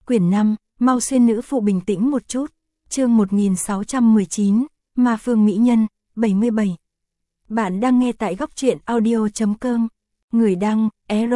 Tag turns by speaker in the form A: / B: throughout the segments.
A: Quyển 5, mau xuyên nữ phụ bình tĩnh một chút. Chương 1619, Ma Phương Mỹ Nhân, 77. Bạn đang nghe tại góc truyện audio.com. Người đăng,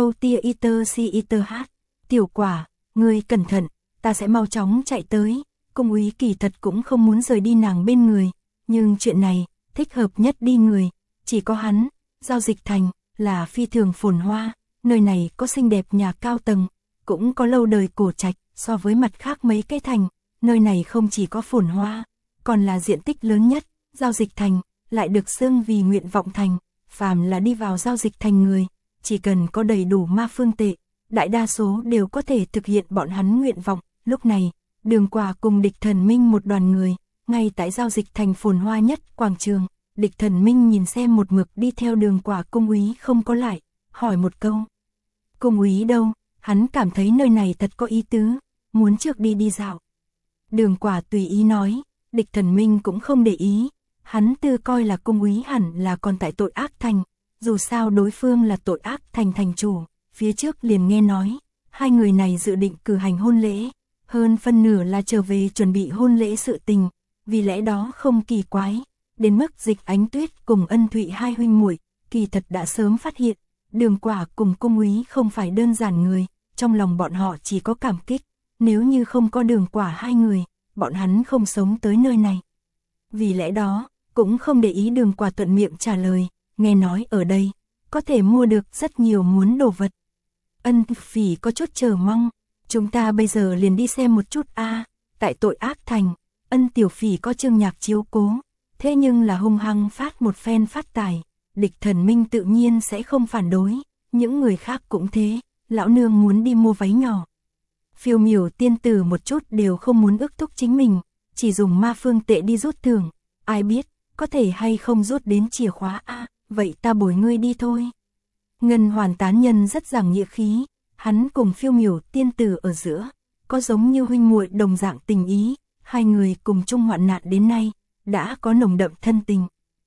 A: Erotiaiter. Tiểu Quả, ngươi cẩn thận, ta sẽ mau chóng chạy tới. Cung úy kỳ thật cũng không muốn rời đi nàng bên người, nhưng chuyện này, thích hợp nhất đi người, chỉ có hắn. Giao Dịch Thành là phi thường phồn hoa, nơi này có xinh đẹp nhà cao tầng, cũng có lâu đời cổ trạch. So với mặt khác mấy cái thành, nơi này không chỉ có phồn hoa, còn là diện tích lớn nhất. Giao Dịch Thành lại được xưng vì nguyện vọng thành, phàm là đi vào Giao Dịch Thành người, chỉ cần có đầy đủ ma phương tệ, đại đa số đều có thể thực hiện bọn hắn nguyện vọng. Lúc này, Đường Quả cùng Địch Thần Minh một đoàn người, ngay tại Giao Dịch Thành phồn hoa nhất quảng trường. Địch Thần Minh nhìn xem một mực đi theo Đường Quả cung úy không có lại, hỏi một câu. Cung úy đâu? Hắn cảm thấy nơi này thật có ý tứ, muốn trước đi dạo. Đường Quả tùy ý nói, Địch Thần Minh cũng không để ý, hắn tư coi là cung úy hẳn là còn tại tội ác thành, dù sao đối phương là tội ác thành thành chủ, phía trước liền nghe nói, hai người này dự định cử hành hôn lễ, hơn phân nửa là trở về chuẩn bị hôn lễ sự tình, vì lẽ đó không kỳ quái, đến mức Dịch Ánh Tuyết cùng Ân Thụy hai huynh muội kỳ thật đã sớm phát hiện, Đường Quả cùng cung úy không phải đơn giản người, trong lòng bọn họ chỉ có cảm kích. Nếu như không có Đường Quả hai người, bọn hắn không sống tới nơi này. Vì lẽ đó, cũng không để ý Đường Quả thuận miệng trả lời, nghe nói ở đây, có thể mua được rất nhiều muốn đồ vật. Ân Phỉ có chút chờ mong, chúng ta bây giờ liền đi xem một chút a. Tại tội ác thành, Ân Tiểu Phỉ có Trương Nhạc chiếu cố, thế nhưng là hung hăng phát một phen phát tài, Địch Thần Minh tự nhiên sẽ không phản đối, những người khác cũng thế, lão nương muốn đi mua váy nhỏ. Phiêu Miểu tiên tử một chút đều không muốn ước thúc chính mình, chỉ dùng ma phương tệ đi rút thưởng, ai biết, có thể hay không rút đến chìa khóa a, vậy ta bồi ngươi đi thôi. Ngân Hoàn tán nhân rất giảng nghĩa khí, hắn cùng Phiêu Miểu tiên tử ở giữa, có giống như huynh muội đồng dạng tình ý, hai người cùng chung hoạn nạn đến nay, đã có nồng đậm thân tình.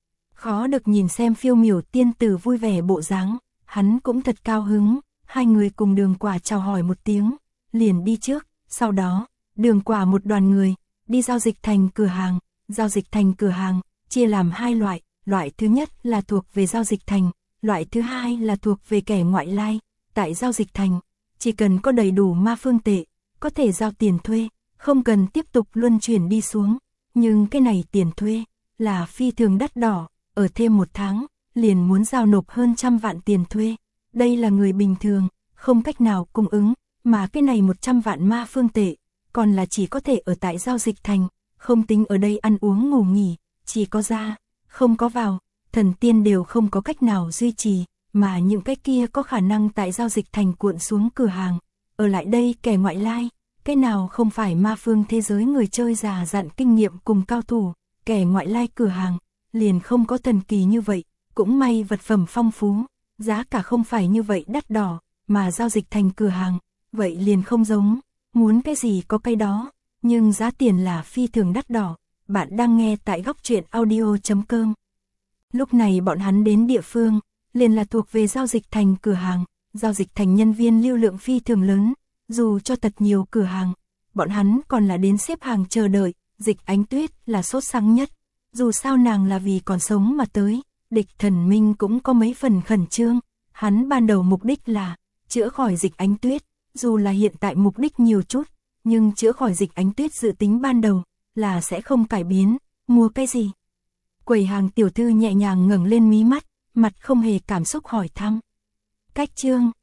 A: Khó được nhìn xem Phiêu Miểu tiên tử vui vẻ bộ dáng, hắn cũng thật cao hứng, hai người cùng Đường Quả chào hỏi một tiếng, liền đi trước, sau đó, Đường Quả một đoàn người, đi Giao Dịch Thành cửa hàng. Giao Dịch Thành cửa hàng, chia làm hai loại, loại thứ nhất là thuộc về Giao Dịch Thành, loại thứ hai là thuộc về kẻ ngoại lai. Tại Giao Dịch Thành, chỉ cần có đầy đủ ma phương tệ, có thể giao tiền thuê, không cần tiếp tục luân chuyển đi xuống, nhưng cái này tiền thuê, là phi thường đắt đỏ, ở thêm một tháng, liền muốn giao nộp hơn 100 vạn tiền thuê, đây là người bình thường, không cách nào cung ứng. Mà cái này 100 vạn ma phương tệ, còn là chỉ có thể ở tại Giao Dịch Thành, không tính ở đây ăn uống ngủ nghỉ, chỉ có ra, không có vào, thần tiên đều không có cách nào duy trì, mà những cái kia có khả năng tại Giao Dịch Thành cuộn xuống cửa hàng, ở lại đây kẻ ngoại lai, cái nào không phải ma phương thế giới người chơi già dặn kinh nghiệm cùng cao thủ, kẻ ngoại lai cửa hàng, liền không có thần kỳ như vậy, cũng may vật phẩm phong phú, giá cả không phải như vậy đắt đỏ, mà Giao Dịch Thành cửa hàng. Vậy liền không giống, muốn cái gì có cái đó, nhưng giá tiền là phi thường đắt đỏ. Bạn đang nghe tại góc truyện audio.com. Lúc này bọn hắn đến địa phương, liền là thuộc về Giao Dịch Thành cửa hàng. Giao Dịch Thành nhân viên lưu lượng phi thường lớn, dù cho thật nhiều cửa hàng, bọn hắn còn là đến xếp hàng chờ đợi. Dịch Ánh Tuyết là sốt sắng nhất, dù sao nàng là vì còn sống mà tới. Địch Thần Minh cũng có mấy phần khẩn trương, hắn ban đầu mục đích là chữa khỏi Dịch Ánh Tuyết. Dù là hiện tại mục đích nhiều chút, nhưng chữa khỏi Dịch Ánh Tuyết dự tính ban đầu là sẽ không cải biến. Mua cái gì? Quầy hàng tiểu thư nhẹ nhàng ngẩng lên mí mắt, mặt không hề cảm xúc hỏi thăm. Cách chương